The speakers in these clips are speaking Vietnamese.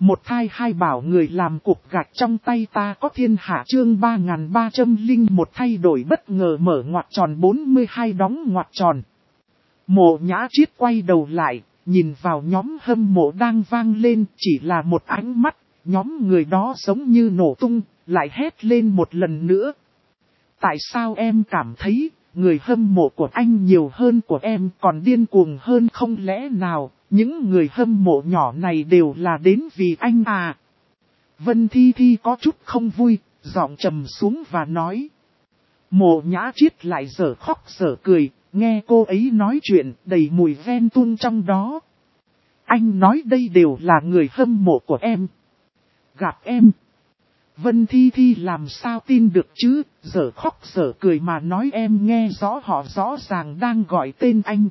Một thai hai bảo người làm cục gạch trong tay ta có thiên hạ chương 3301 thay đổi bất ngờ mở ngoặc tròn 42 đóng ngoặc tròn. Mộ Nhã Triết quay đầu lại, nhìn vào nhóm hâm mộ đang vang lên chỉ là một ánh mắt, nhóm người đó giống như nổ tung, lại hét lên một lần nữa. Tại sao em cảm thấy, người hâm mộ của anh nhiều hơn của em còn điên cuồng hơn không lẽ nào, những người hâm mộ nhỏ này đều là đến vì anh à? Vân Thi Thi có chút không vui, giọng trầm xuống và nói. Mộ Nhã Triết lại dở khóc dở cười, nghe cô ấy nói chuyện đầy mùi ghen tuông trong đó. Anh nói đây đều là người hâm mộ của em. Gặp em. Vân Thi Thi làm sao tin được chứ, dở khóc dở cười mà nói em nghe rõ họ rõ ràng đang gọi tên anh.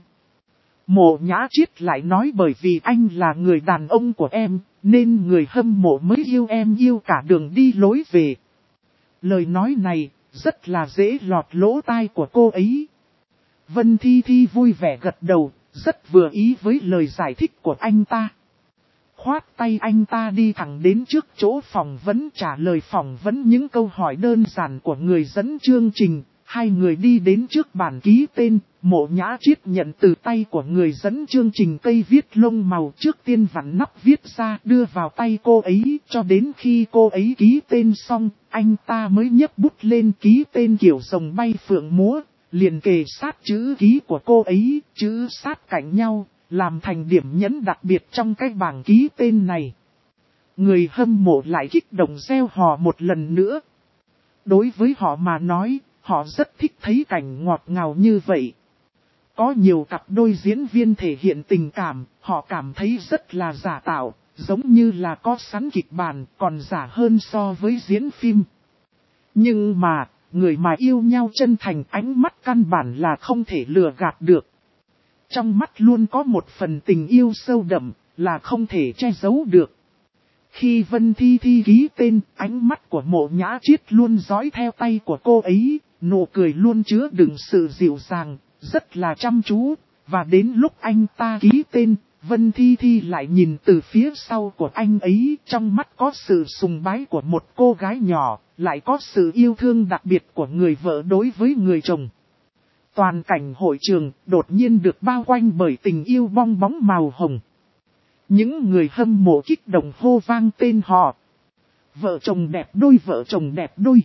Mộ Nhã Triết lại nói bởi vì anh là người đàn ông của em, nên người hâm mộ mới yêu em yêu cả đường đi lối về. Lời nói này, rất là dễ lọt lỗ tai của cô ấy. Vân Thi Thi vui vẻ gật đầu, rất vừa ý với lời giải thích của anh ta. Khoát tay anh ta đi thẳng đến trước chỗ phỏng vấn trả lời phỏng vấn những câu hỏi đơn giản của người dẫn chương trình. Hai người đi đến trước bàn ký tên, Mộ Nhã Triết nhận từ tay của người dẫn chương trình cây viết lông màu trước tiên vặn nắp viết ra đưa vào tay cô ấy cho đến khi cô ấy ký tên xong, anh ta mới nhấc bút lên ký tên kiểu rồng bay phượng múa, liền kề sát chữ ký của cô ấy, chữ sát cạnh nhau, làm thành điểm nhấn đặc biệt trong cái bảng ký tên này. Người hâm mộ lại kích động reo hò một lần nữa. Đối với họ mà nói, họ rất thích thấy cảnh ngọt ngào như vậy. Có nhiều cặp đôi diễn viên thể hiện tình cảm, họ cảm thấy rất là giả tạo, giống như là có sẵn kịch bản, còn giả hơn so với diễn phim. Nhưng mà, người mà yêu nhau chân thành ánh mắt căn bản là không thể lừa gạt được. Trong mắt luôn có một phần tình yêu sâu đậm, là không thể che giấu được. Khi Vân Thi Thi ký tên, ánh mắt của Mộ Nhã Triết luôn dõi theo tay của cô ấy, nụ cười luôn chứa đựng sự dịu dàng, rất là chăm chú, và đến lúc anh ta ký tên, Vân Thi Thi lại nhìn từ phía sau của anh ấy, trong mắt có sự sùng bái của một cô gái nhỏ, lại có sự yêu thương đặc biệt của người vợ đối với người chồng. Toàn cảnh hội trường đột nhiên được bao quanh bởi tình yêu bong bóng màu hồng. Những người hâm mộ kích động hô vang tên họ. Vợ chồng đẹp đôi, vợ chồng đẹp đôi.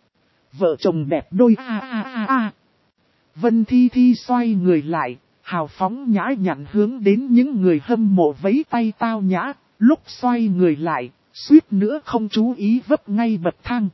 Vợ chồng đẹp đôi a a a a. Vân Thi Thi xoay người lại, hào phóng nhã nhặn hướng đến những người hâm mộ vẫy tay tao nhã, lúc xoay người lại, suýt nữa không chú ý vấp ngay bậc thang.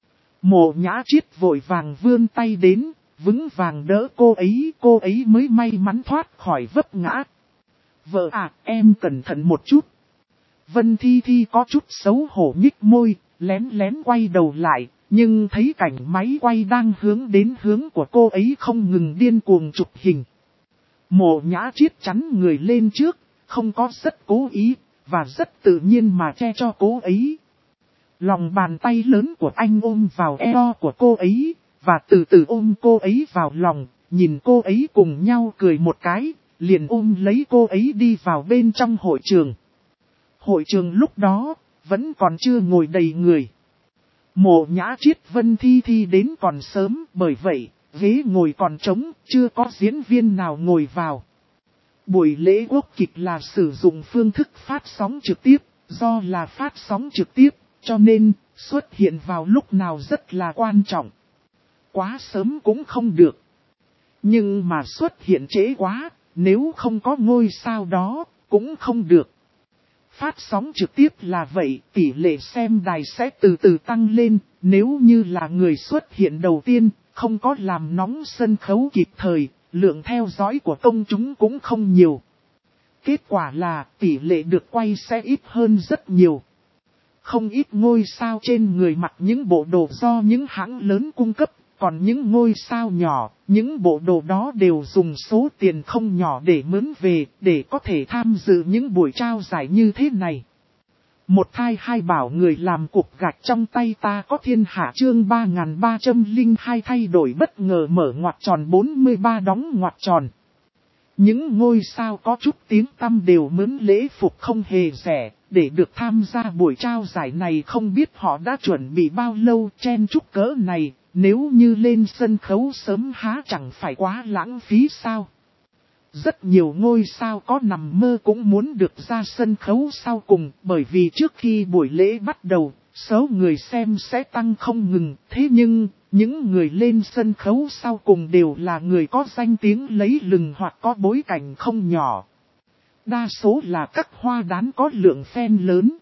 Mộ Nhã Triết vội vàng vươn tay đến, vững vàng đỡ cô ấy mới may mắn thoát khỏi vấp ngã. Vợ à, em cẩn thận một chút. Vân Thi Thi có chút xấu hổ nhích môi, lén lén quay đầu lại, nhưng thấy cảnh máy quay đang hướng đến hướng của cô ấy không ngừng điên cuồng chụp hình. Mộ Nhã Triết chắn người lên trước, không có rất cố ý, và rất tự nhiên mà che cho cô ấy. Lòng bàn tay lớn của anh ôm vào eo của cô ấy, và từ từ ôm cô ấy vào lòng, nhìn cô ấy cùng nhau cười một cái, liền ôm lấy cô ấy đi vào bên trong hội trường. Hội trường lúc đó, vẫn còn chưa ngồi đầy người. Mộ Nhã Triết Vân Thi Thi đến còn sớm, bởi vậy, ghế ngồi còn trống, chưa có diễn viên nào ngồi vào. Buổi lễ quốc kịch là sử dụng phương thức phát sóng trực tiếp, do là phát sóng trực tiếp, cho nên, xuất hiện vào lúc nào rất là quan trọng. Quá sớm cũng không được. Nhưng mà xuất hiện trễ quá, nếu không có ngôi sao đó, cũng không được. Phát sóng trực tiếp là vậy, tỷ lệ xem đài sẽ từ từ tăng lên, nếu như là người xuất hiện đầu tiên, không có làm nóng sân khấu kịp thời, lượng theo dõi của công chúng cũng không nhiều. Kết quả là tỷ lệ được quay sẽ ít hơn rất nhiều. Không ít ngôi sao trên người mặc những bộ đồ do những hãng lớn cung cấp, còn những ngôi sao nhỏ, những bộ đồ đó đều dùng số tiền không nhỏ để mướn về, để có thể tham dự những buổi trao giải như thế này. Một thai hai bảo người làm cục gạch trong tay ta có thiên hạ chương 3302 thay đổi bất ngờ mở ngoặc tròn 43 đóng ngoặc tròn. Những ngôi sao có chút tiếng tăm đều mướn lễ phục không hề rẻ, Để được tham gia buổi trao giải này không biết họ đã chuẩn bị bao lâu chen chúc cỡ này, nếu như lên sân khấu sớm há chẳng phải quá lãng phí sao. Rất nhiều ngôi sao có nằm mơ cũng muốn được ra sân khấu sau cùng, bởi vì trước khi buổi lễ bắt đầu, số người xem sẽ tăng không ngừng. Thế nhưng, những người lên sân khấu sau cùng đều là người có danh tiếng lấy lừng hoặc có bối cảnh không nhỏ. Đa số là các hoa đán có lượng fan lớn.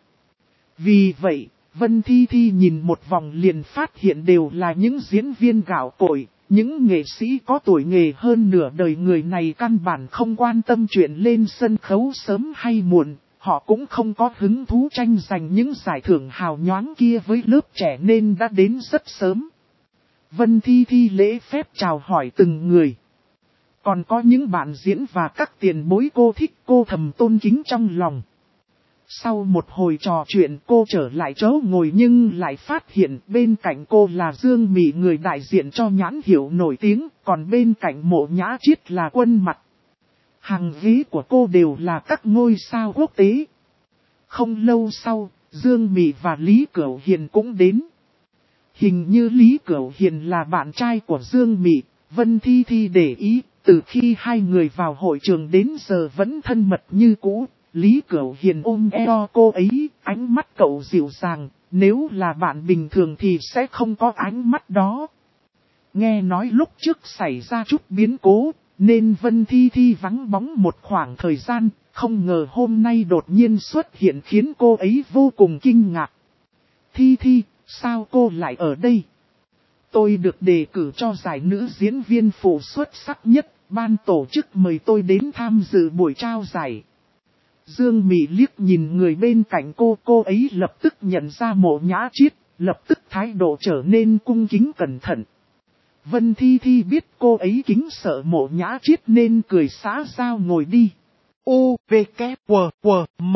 Vì vậy, Vân Thi Thi nhìn một vòng liền phát hiện đều là những diễn viên gạo cội, những nghệ sĩ có tuổi nghề hơn nửa đời. Người này căn bản không quan tâm chuyện lên sân khấu sớm hay muộn, họ cũng không có hứng thú tranh giành những giải thưởng hào nhoáng kia với lớp trẻ nên đã đến rất sớm. Vân Thi Thi lễ phép chào hỏi từng người. Còn có những bạn diễn và các tiền bối cô thích, cô thầm tôn kính trong lòng. Sau một hồi trò chuyện cô trở lại chỗ ngồi nhưng lại phát hiện bên cạnh cô là Dương Mị, người đại diện cho nhãn hiệu nổi tiếng, còn bên cạnh Mộ Nhã Chiết là Quân Mặc. Hàng ghế của cô đều là các ngôi sao quốc tế. Không lâu sau, Dương Mị và Lý Cửu Hiền cũng đến. Hình như Lý Cửu Hiền là bạn trai của Dương Mị, Vân Thi Thi để ý, từ khi hai người vào hội trường đến giờ vẫn thân mật như cũ. Lý Cửu Hiền ôm eo cô ấy, ánh mắt cậu dịu dàng, nếu là bạn bình thường thì sẽ không có ánh mắt đó. Nghe nói lúc trước xảy ra chút biến cố, nên Vân Thi Thi vắng bóng một khoảng thời gian, không ngờ hôm nay đột nhiên xuất hiện khiến cô ấy vô cùng kinh ngạc. Thi Thi, sao cô lại ở đây? Tôi được đề cử cho giải nữ diễn viên phụ xuất sắc nhất, ban tổ chức mời tôi đến tham dự buổi trao giải. Dương Mị liếc nhìn người bên cạnh cô ấy lập tức nhận ra Mộ Nhã Chiết, lập tức thái độ trở nên cung kính cẩn thận. Vân Thi Thi biết cô ấy kính sợ Mộ Nhã Chiết nên cười xã giao ngồi đi. U, V, K, W, W, M.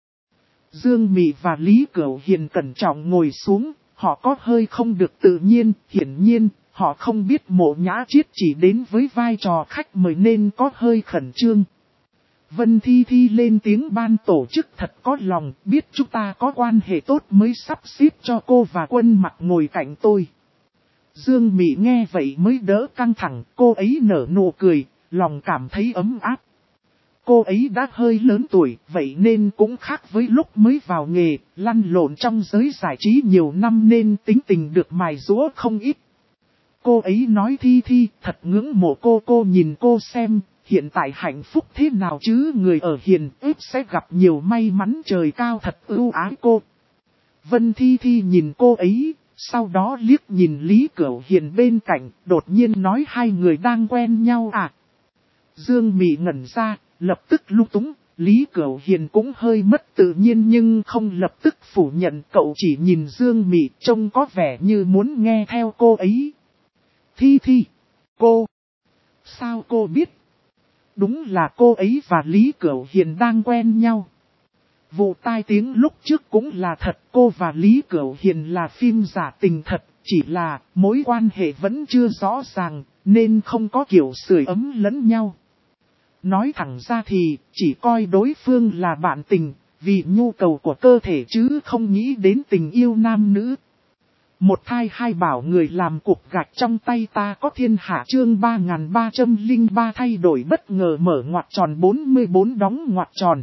Dương Mị và Lý Cửu Hiền cẩn trọng ngồi xuống, họ có hơi không được tự nhiên, hiển nhiên, họ không biết Mộ Nhã Chiết chỉ đến với vai trò khách mời nên có hơi khẩn trương. Vân Thi Thi lên tiếng, ban tổ chức thật có lòng, biết chúng ta có quan hệ tốt mới sắp xếp cho cô và Quân Mặc ngồi cạnh tôi. Dương Mị nghe vậy mới đỡ căng thẳng, cô ấy nở nụ cười, lòng cảm thấy ấm áp. Cô ấy đã hơi lớn tuổi, vậy nên cũng khác với lúc mới vào nghề, lăn lộn trong giới giải trí nhiều năm nên tính tình được mài giũa không ít. Cô ấy nói Thi Thi, thật ngưỡng mộ cô nhìn cô xem. Hiện tại hạnh phúc thế nào chứ, người ở hiền ếp sẽ gặp nhiều may mắn, trời cao thật ưu ái cô. Vân Thi Thi nhìn cô ấy, sau đó liếc nhìn Lý Cửu Hiền bên cạnh, đột nhiên nói hai người đang quen nhau à. Dương Mị ngẩn ra, lập tức lung túng, Lý Cửu Hiền cũng hơi mất tự nhiên nhưng không lập tức phủ nhận, cậu chỉ nhìn Dương Mị trông có vẻ như muốn nghe theo cô ấy. Thi Thi, cô, sao cô biết? Đúng là cô ấy và Lý Cửu Hiền đang quen nhau. Vụ tai tiếng lúc trước cũng là thật, cô và Lý Cửu Hiền là phim giả tình thật, chỉ là mối quan hệ vẫn chưa rõ ràng, nên không có kiểu sưởi ấm lẫn nhau. Nói thẳng ra thì chỉ coi đối phương là bạn tình, vì nhu cầu của cơ thể chứ không nghĩ đến tình yêu nam nữ. Một thai hai bảo người làm cục gạch trong tay ta có thiên hạ, chương 3303 thay đổi bất ngờ mở ngoặc tròn 44 đóng ngoặc tròn.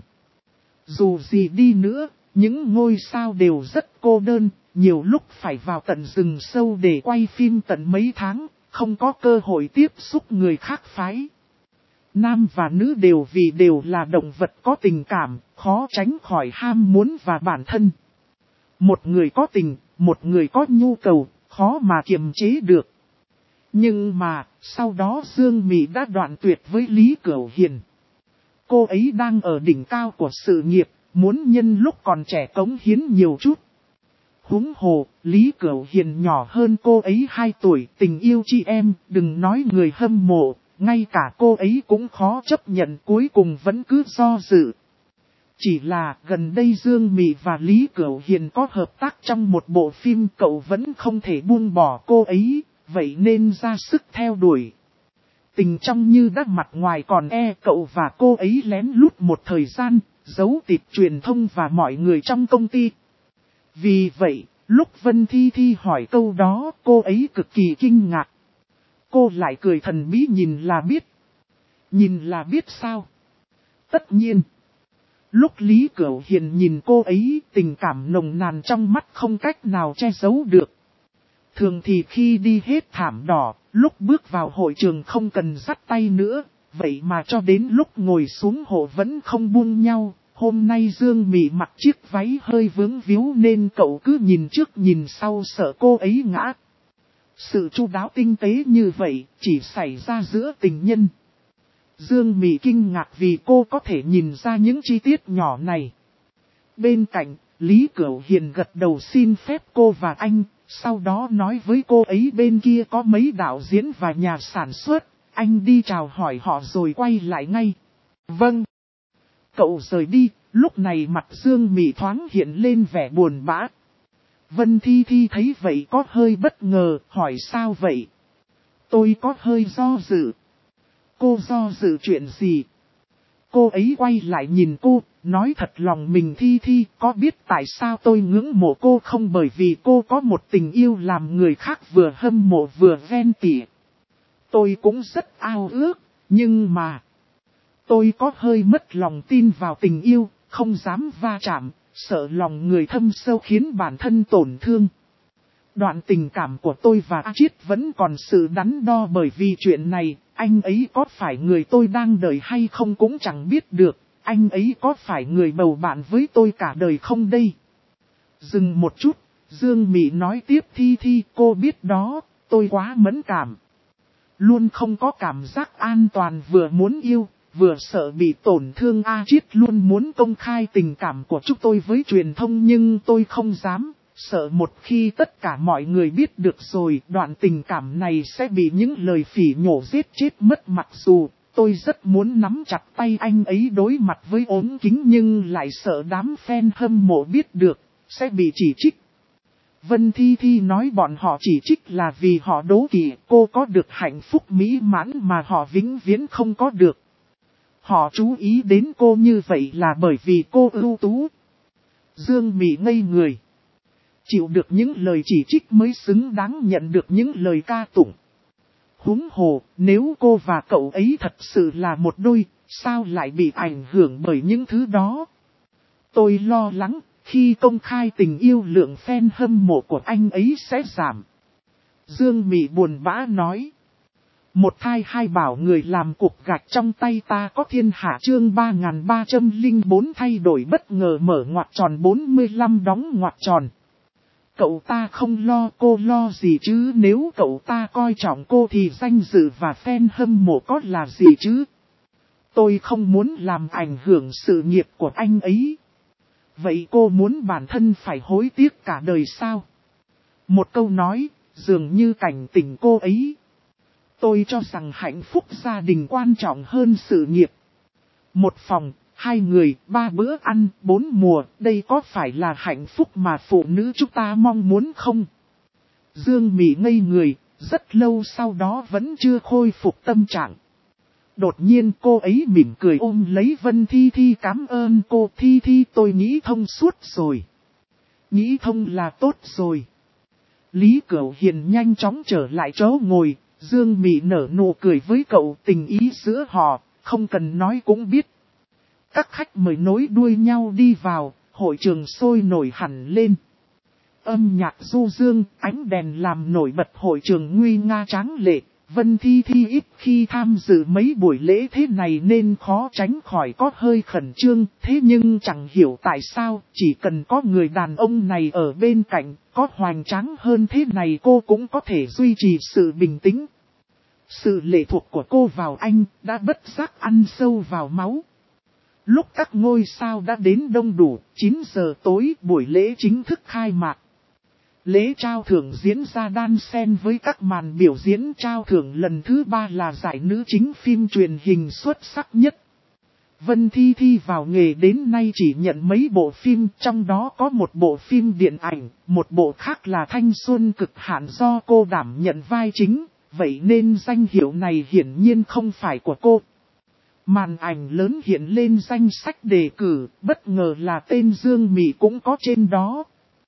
Dù gì đi nữa, những ngôi sao đều rất cô đơn, nhiều lúc phải vào tận rừng sâu để quay phim tận mấy tháng, không có cơ hội tiếp xúc người khác phái. Nam và nữ đều là động vật có tình cảm, khó tránh khỏi ham muốn và bản thân. Một người có tình, một người có nhu cầu, khó mà kiềm chế được. Nhưng mà, sau đó Dương Mị đã đoạn tuyệt với Lý Cửu Hiền. Cô ấy đang ở đỉnh cao của sự nghiệp, muốn nhân lúc còn trẻ cống hiến nhiều chút. Huống hồ, Lý Cửu Hiền nhỏ hơn cô ấy 2 tuổi, tình yêu chị em, đừng nói người hâm mộ, ngay cả cô ấy cũng khó chấp nhận, cuối cùng vẫn cứ do dự. Chỉ là gần đây Dương Mị và Lý Cửu Hiền có hợp tác trong một bộ phim, cậu vẫn không thể buông bỏ cô ấy, vậy nên ra sức theo đuổi. Tình trong như đắt mặt ngoài còn cậu và cô ấy lén lút một thời gian, giấu tịt truyền thông và mọi người trong công ty. Vì vậy, lúc Vân Thi Thi hỏi câu đó, cô ấy cực kỳ kinh ngạc. Cô lại cười thần bí nhìn là biết. Nhìn là biết sao? Tất nhiên. Lúc Lý Cửu Hiền nhìn cô ấy, tình cảm nồng nàn trong mắt không cách nào che giấu được. Thường thì khi đi hết thảm đỏ, lúc bước vào hội trường không cần dắt tay nữa, vậy mà cho đến lúc ngồi xuống hộ vẫn không buông nhau. Hôm nay Dương Mị mặc chiếc váy hơi vướng víu nên cậu cứ nhìn trước nhìn sau sợ cô ấy ngã. Sự chu đáo tinh tế như vậy chỉ xảy ra giữa tình nhân. Dương Mị kinh ngạc vì cô có thể nhìn ra những chi tiết nhỏ này. Bên cạnh, Lý Cửu Hiền gật đầu xin phép cô và anh, sau đó nói với cô ấy bên kia có mấy đạo diễn và nhà sản xuất, anh đi chào hỏi họ rồi quay lại ngay. Vâng. Cậu rời đi, lúc này mặt Dương Mị thoáng hiện lên vẻ buồn bã. Vân Thi Thi thấy vậy có hơi bất ngờ, hỏi sao vậy? Tôi có hơi do dự. Cô do dự chuyện gì? Cô ấy quay lại nhìn cô, nói thật lòng mình Thi Thi, có biết tại sao tôi ngưỡng mộ cô không? Bởi vì cô có một tình yêu làm người khác vừa hâm mộ vừa ghen tị. Tôi cũng rất ao ước, nhưng mà tôi có hơi mất lòng tin vào tình yêu, không dám va chạm, sợ lòng người thâm sâu khiến bản thân tổn thương. Đoạn tình cảm của tôi và A Chiết vẫn còn sự đắn đo bởi vì chuyện này, anh ấy có phải người tôi đang đợi hay không cũng chẳng biết được, anh ấy có phải người bầu bạn với tôi cả đời không đây? Dừng một chút, Dương Mị nói tiếp Thi Thi, cô biết đó, tôi quá mẫn cảm. Luôn không có cảm giác an toàn, vừa muốn yêu, vừa sợ bị tổn thương. A Chiết luôn muốn công khai tình cảm của chúng tôi với truyền thông nhưng tôi không dám. Sợ một khi tất cả mọi người biết được rồi, đoạn tình cảm này sẽ bị những lời phỉ nhổ giết chết mất. Mặc dù tôi rất muốn nắm chặt tay anh ấy đối mặt với ống kính nhưng lại sợ đám fan hâm mộ biết được, sẽ bị chỉ trích. Vân Thi Thi nói bọn họ chỉ trích là vì họ đố kỵ cô có được hạnh phúc mỹ mãn mà họ vĩnh viễn không có được. Họ chú ý đến cô như vậy là bởi vì cô ưu tú. Dương Mị ngây người. Chịu được những lời chỉ trích mới xứng đáng nhận được những lời ca tụng. Huống hồ, nếu cô và cậu ấy thật sự là một đôi, sao lại bị ảnh hưởng bởi những thứ đó? Tôi lo lắng, khi công khai tình yêu lượng fan hâm mộ của anh ấy sẽ giảm. Dương Mị buồn bã nói. Một thai hai bảo người làm cục gạch trong tay ta có thiên hạ chương 3304 thay đổi bất ngờ mở ngoặc tròn 45 đóng ngoặc tròn. Cậu ta không lo cô lo gì chứ, nếu cậu ta coi trọng cô thì danh dự và fan hâm mộ có là gì chứ? Tôi không muốn làm ảnh hưởng sự nghiệp của anh ấy. Vậy cô muốn bản thân phải hối tiếc cả đời sao? Một câu nói, dường như cảnh tỉnh cô ấy. Tôi cho rằng hạnh phúc gia đình quan trọng hơn sự nghiệp. Một phòng, 2 người, 3 bữa ăn, 4 mùa, đây có phải là hạnh phúc mà phụ nữ chúng ta mong muốn không? Dương Mị ngây người, rất lâu sau đó vẫn chưa khôi phục tâm trạng. Đột nhiên cô ấy mỉm cười ôm lấy Vân Thi Thi, cảm ơn cô. Thi Thi, tôi nghĩ thông suốt rồi. Nghĩ thông là tốt rồi. Lý Cửu Hiền nhanh chóng trở lại chỗ ngồi, Dương Mị nở nụ cười với cậu, tình ý giữa họ, không cần nói cũng biết. Các khách mời nối đuôi nhau đi vào, hội trường sôi nổi hẳn lên. Âm nhạc du dương, ánh đèn làm nổi bật hội trường nguy nga tráng lệ. Vân Thi Thi ít khi tham dự mấy buổi lễ thế này nên khó tránh khỏi có hơi khẩn trương. Thế nhưng chẳng hiểu tại sao, chỉ cần có người đàn ông này ở bên cạnh, có hoành tráng hơn thế này cô cũng có thể duy trì sự bình tĩnh. Sự lệ thuộc của cô vào anh đã bất giác ăn sâu vào máu. Lúc các ngôi sao đã đến đông đủ, 9 giờ tối buổi lễ chính thức khai mạc. Lễ trao thưởng diễn ra đan xen với các màn biểu diễn. Trao thưởng lần thứ 3 là giải nữ chính phim truyền hình xuất sắc nhất. Vân Thi Thi vào nghề đến nay chỉ nhận mấy bộ phim, trong đó có một bộ phim điện ảnh, một bộ khác là Thanh Xuân Cực Hạn do cô đảm nhận vai chính, vậy nên danh hiệu này hiển nhiên không phải của cô. Màn ảnh lớn hiện lên danh sách đề cử, bất ngờ là tên Dương Mị cũng có trên đó.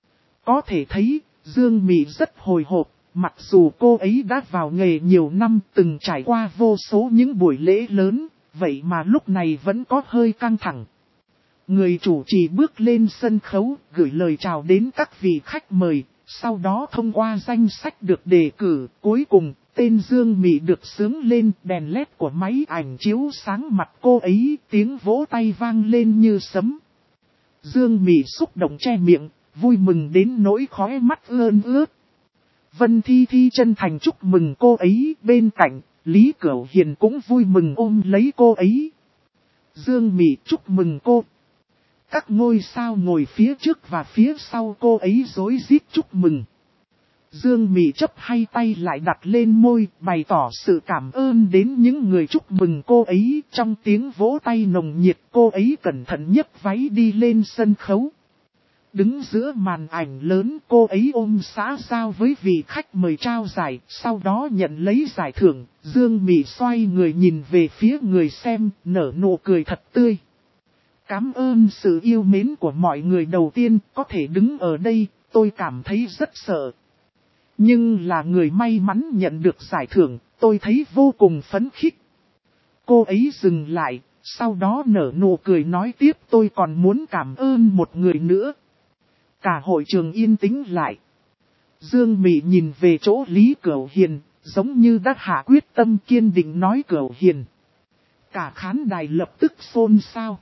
Có thể thấy, Dương Mị rất hồi hộp, mặc dù cô ấy đã vào nghề nhiều năm, từng trải qua vô số những buổi lễ lớn, vậy mà lúc này vẫn có hơi căng thẳng. Người chủ trì bước lên sân khấu, gửi lời chào đến các vị khách mời, sau đó thông qua danh sách được đề cử, cuối cùng, tên Dương Mị được xướng lên, đèn led của máy ảnh chiếu sáng mặt cô ấy, tiếng vỗ tay vang lên như sấm. Dương Mị xúc động che miệng, vui mừng đến nỗi khóe mắt ươn ướt. Vân Thi Thi chân thành chúc mừng cô ấy, bên cạnh, Lý Cửu Hiền cũng vui mừng ôm lấy cô ấy. Dương Mị chúc mừng cô. Các ngôi sao ngồi phía trước và phía sau cô ấy rối rít chúc mừng. Dương Mị chấp hai tay lại đặt lên môi, bày tỏ sự cảm ơn đến những người chúc mừng cô ấy. Trong tiếng vỗ tay nồng nhiệt, cô ấy cẩn thận nhấc váy đi lên sân khấu. Đứng giữa màn ảnh lớn, cô ấy ôm xã giao với vị khách mời trao giải, sau đó nhận lấy giải thưởng. Dương Mị xoay người nhìn về phía người xem, nở nụ cười thật tươi. Cảm ơn sự yêu mến của mọi người. Đầu tiên, có thể đứng ở đây, tôi cảm thấy rất sợ. Nhưng là người may mắn nhận được giải thưởng, tôi thấy vô cùng phấn khích. Cô ấy dừng lại, sau đó nở nụ cười nói tiếp, tôi còn muốn cảm ơn một người nữa. Cả hội trường yên tĩnh lại. Dương Mị nhìn về chỗ Lý Cửu Hiền, giống như đã hạ quyết tâm kiên định nói Cửu Hiền. Cả khán đài lập tức xôn xao.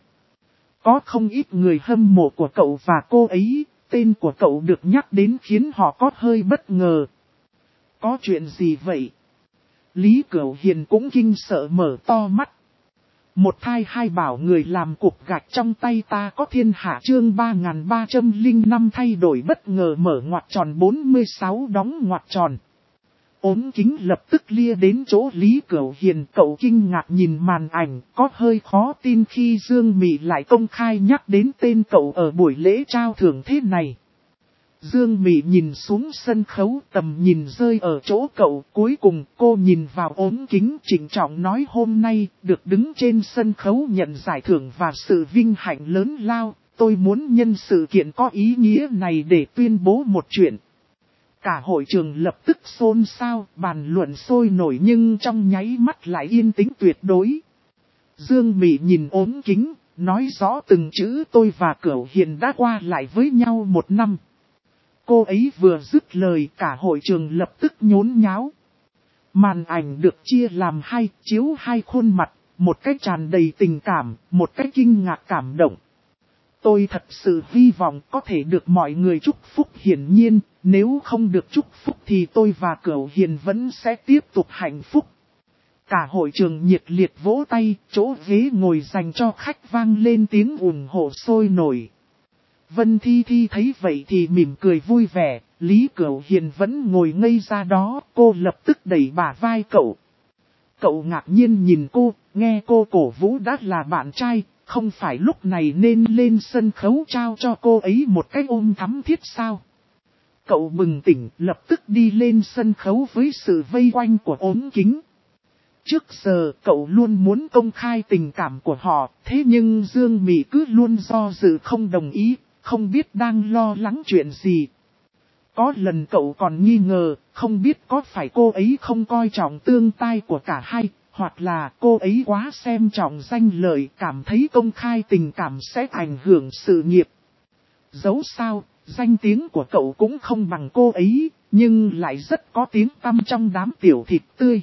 Có không ít người hâm mộ của cậu và cô ấy, tên của cậu được nhắc đến khiến họ có hơi bất ngờ. Có chuyện gì vậy? Lý Cửu Hiền cũng kinh sợ mở to mắt. Một thai hai bảo người làm cục gạch trong tay ta có thiên hạ chương 3305 thay đổi bất ngờ mở ngoặc tròn 46 đóng ngoặc tròn. Ốm kính lập tức lia đến chỗ Lý Cửu Hiền, cậu kinh ngạc nhìn màn ảnh, có hơi khó tin khi Dương Mị lại công khai nhắc đến tên cậu ở buổi lễ trao thưởng thế này. Dương Mị nhìn xuống sân khấu, tầm nhìn rơi ở chỗ cậu, cuối cùng cô nhìn vào ốm kính trịnh trọng nói hôm nay được đứng trên sân khấu nhận giải thưởng và sự vinh hạnh lớn lao, tôi muốn nhân sự kiện có ý nghĩa này để tuyên bố một chuyện. Cả hội trường lập tức xôn xao, bàn luận sôi nổi nhưng trong nháy mắt lại yên tĩnh tuyệt đối. Dương Mị nhìn ốm kính, nói rõ từng chữ tôi và Cửu Hiền đã qua lại với nhau 1 năm. Cô ấy vừa dứt lời cả hội trường lập tức nhốn nháo. Màn ảnh được chia làm hai, chiếu hai khuôn mặt, một cách tràn đầy tình cảm, một cách kinh ngạc cảm động. Tôi thật sự hy vọng có thể được mọi người chúc phúc, hiển nhiên, nếu không được chúc phúc thì tôi và Cửu Hiền vẫn sẽ tiếp tục hạnh phúc. Cả hội trường nhiệt liệt vỗ tay, chỗ ghế ngồi dành cho khách vang lên tiếng ủng hộ sôi nổi. Vân Thi Thi thấy vậy thì mỉm cười vui vẻ, Lý Cửu Hiền vẫn ngồi ngây ra đó, cô lập tức đẩy bả vai cậu. Cậu ngạc nhiên nhìn cô, nghe cô cổ vũ đã là bạn trai, không phải lúc này nên lên sân khấu trao cho cô ấy một cái ôm thắm thiết sao? Cậu bừng tỉnh, lập tức đi lên sân khấu với sự vây quanh của ốm kính. Trước giờ, cậu luôn muốn công khai tình cảm của họ, thế nhưng Dương Mị cứ luôn do dự không đồng ý, không biết đang lo lắng chuyện gì. Có lần cậu còn nghi ngờ, không biết có phải cô ấy không coi trọng tương tai của cả hai, hoặc là cô ấy quá xem trọng danh lợi, cảm thấy công khai tình cảm sẽ ảnh hưởng sự nghiệp. Dẫu sao, danh tiếng của cậu cũng không bằng cô ấy, nhưng lại rất có tiếng tăm trong đám tiểu thịt tươi.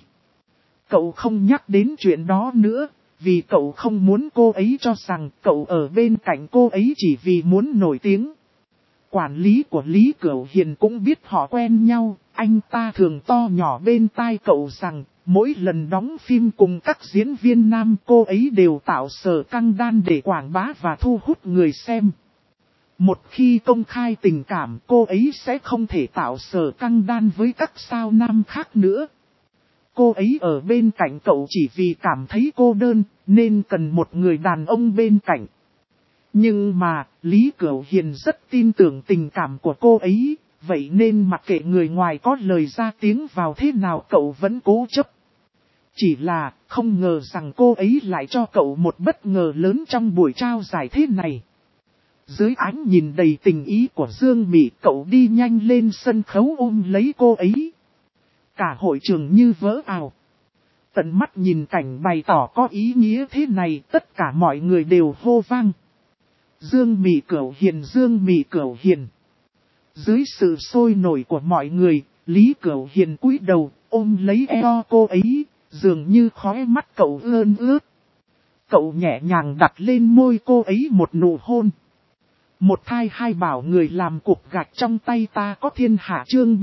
Cậu không nhắc đến chuyện đó nữa, vì cậu không muốn cô ấy cho rằng cậu ở bên cạnh cô ấy chỉ vì muốn nổi tiếng. Quản lý của Lý Cửu Hiền cũng biết họ quen nhau, anh ta thường to nhỏ bên tai cậu rằng, mỗi lần đóng phim cùng các diễn viên nam cô ấy đều tạo sở căng đan để quảng bá và thu hút người xem. Một khi công khai tình cảm cô ấy sẽ không thể tạo sở căng đan với các sao nam khác nữa. Cô ấy ở bên cạnh cậu chỉ vì cảm thấy cô đơn, nên cần một người đàn ông bên cạnh. Nhưng mà, Lý Cửu Hiền rất tin tưởng tình cảm của cô ấy, vậy nên mặc kệ người ngoài có lời ra tiếng vào thế nào cậu vẫn cố chấp. Chỉ là không ngờ rằng cô ấy lại cho cậu một bất ngờ lớn trong buổi trao giải thế này. Dưới ánh nhìn đầy tình ý của Dương Mị, cậu đi nhanh lên sân khấu ôm lấy cô ấy. Cả hội trường như vỡ ào. Tận mắt nhìn cảnh bày tỏ có ý nghĩa thế này, tất cả mọi người đều hô vang. Dương Mị Cửu Hiền, Dương Mị Cửu Hiền. Dưới sự sôi nổi của mọi người, Lý Cửu Hiền cúi đầu, ôm lấy eo cô ấy, dường như khóe mắt cậu ươn ướt. Cậu nhẹ nhàng đặt lên môi cô ấy một nụ hôn. Một thai hai bảo người làm cục gạch trong tay ta có thiên hạ chương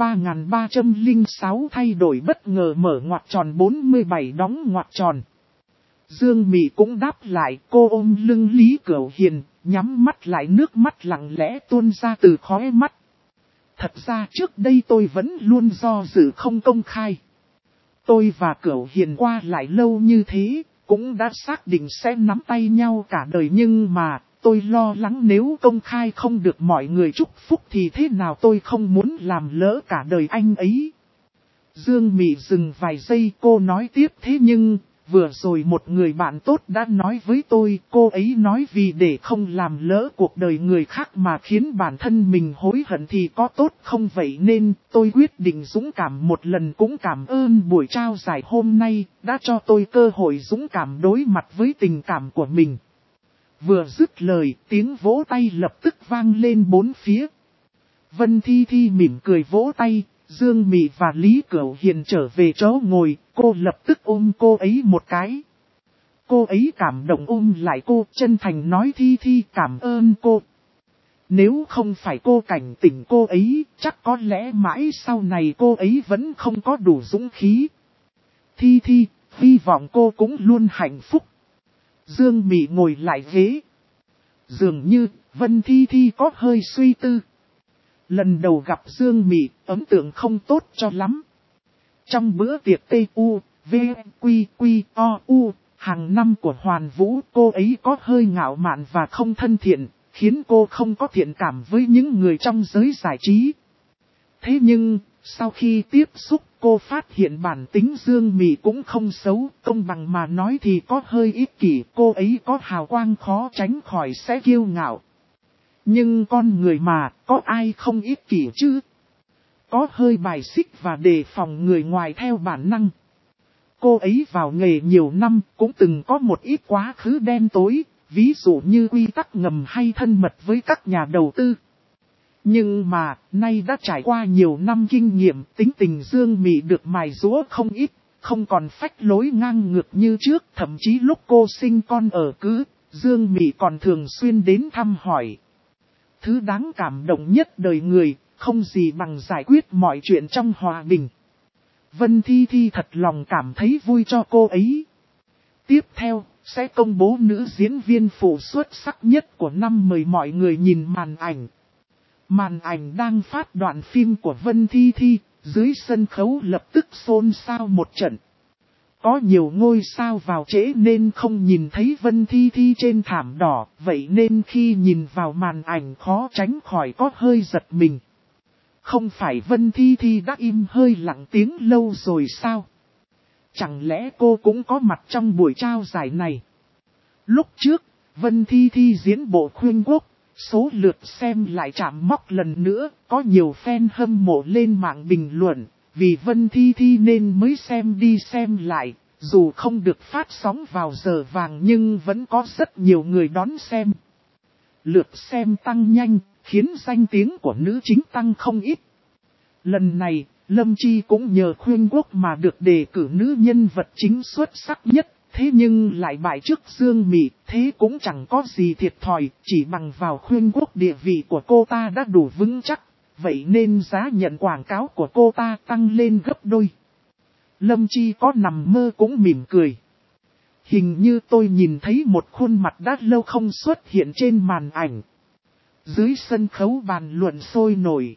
3306 thay đổi bất ngờ mở ngoặc tròn 47 đóng ngoặc tròn. Dương Mị cũng đáp lại, cô ôm lưng Lý Cửu Hiền, nhắm mắt lại, nước mắt lặng lẽ tuôn ra từ khóe mắt. Thật ra trước đây tôi vẫn luôn do dự không công khai. Tôi và Cửu Hiền qua lại lâu như thế, cũng đã xác định sẽ nắm tay nhau cả đời, nhưng mà tôi lo lắng nếu công khai không được mọi người chúc phúc thì thế nào, tôi không muốn làm lỡ cả đời anh ấy. Dương Mị dừng vài giây, cô nói tiếp, thế nhưng vừa rồi một người bạn tốt đã nói với tôi, cô ấy nói vì để không làm lỡ cuộc đời người khác mà khiến bản thân mình hối hận thì có tốt không, vậy nên tôi quyết định dũng cảm một lần. Cũng cảm ơn buổi trao giải hôm nay đã cho tôi cơ hội dũng cảm đối mặt với tình cảm của mình. Vừa dứt lời, tiếng vỗ tay lập tức vang lên bốn phía. Vân Thi Thi mỉm cười vỗ tay, Dương Mị và Lý Cửu Hiền trở về chỗ ngồi, cô lập tức ôm cô ấy một cái. Cô ấy cảm động ôm lại cô, chân thành nói, Thi Thi cảm ơn cô. Nếu không phải cô cảnh tỉnh cô ấy, chắc có lẽ mãi sau này cô ấy vẫn không có đủ dũng khí. Thi Thi, hy vọng cô cũng luôn hạnh phúc. Dương Mị ngồi lại ghế. Dường như Vân Thi Thi có hơi suy tư. Lần đầu gặp Dương Mị, ấn tượng không tốt cho lắm. Trong bữa tiệc TUVQQO hàng năm của Hoàn Vũ, cô ấy có hơi ngạo mạn và không thân thiện, khiến cô không có thiện cảm với những người trong giới giải trí. Thế nhưng, sau khi tiếp xúc, cô phát hiện bản tính Dương Mị cũng không xấu, công bằng mà nói thì có hơi ích kỷ, cô ấy có hào quang khó tránh khỏi sẽ kiêu ngạo. Nhưng con người mà, có ai không ích kỷ chứ? Có hơi bài xích và đề phòng người ngoài theo bản năng. Cô ấy vào nghề nhiều năm, cũng từng có một ít quá khứ đen tối, ví dụ như quy tắc ngầm hay thân mật với các nhà đầu tư. Nhưng mà, nay đã trải qua nhiều năm kinh nghiệm, tính tình Dương Mị được mài giũa không ít, không còn phách lối ngang ngược như trước. Thậm chí lúc cô sinh con ở cữ, Dương Mị còn thường xuyên đến thăm hỏi. Thứ đáng cảm động nhất đời người, không gì bằng giải quyết mọi chuyện trong hòa bình. Vân Thi Thi thật lòng cảm thấy vui cho cô ấy. Tiếp theo, sẽ công bố nữ diễn viên phụ xuất sắc nhất của năm, mời mọi người nhìn màn ảnh. Màn ảnh đang phát đoạn phim của Vân Thi Thi, dưới sân khấu lập tức xôn xao một trận. Có nhiều ngôi sao vào trễ nên không nhìn thấy Vân Thi Thi trên thảm đỏ, vậy nên khi nhìn vào màn ảnh khó tránh khỏi có hơi giật mình. Không phải Vân Thi Thi đã im hơi lặng tiếng lâu rồi sao? Chẳng lẽ cô cũng có mặt trong buổi trao giải này? Lúc trước, Vân Thi Thi diễn bộ Khuyên Quốc, số lượt xem lại chạm mốc lần nữa, có nhiều fan hâm mộ lên mạng bình luận, vì Vân Thi Thi nên mới xem đi xem lại, dù không được phát sóng vào giờ vàng nhưng vẫn có rất nhiều người đón xem. Lượt xem tăng nhanh, khiến danh tiếng của nữ chính tăng không ít. Lần này, Lâm Chi cũng nhờ Khuyên Quốc mà được đề cử nữ nhân vật chính xuất sắc nhất. Thế nhưng lại bại trước Dương Mị, thế cũng chẳng có gì thiệt thòi, chỉ bằng vào Khuyên Quốc địa vị của cô ta đã đủ vững chắc, vậy nên giá nhận quảng cáo của cô ta tăng lên gấp đôi. Lâm Chi có nằm mơ cũng mỉm cười. Hình như tôi nhìn thấy một khuôn mặt đã lâu không xuất hiện trên màn ảnh. Dưới sân khấu bàn luận sôi nổi.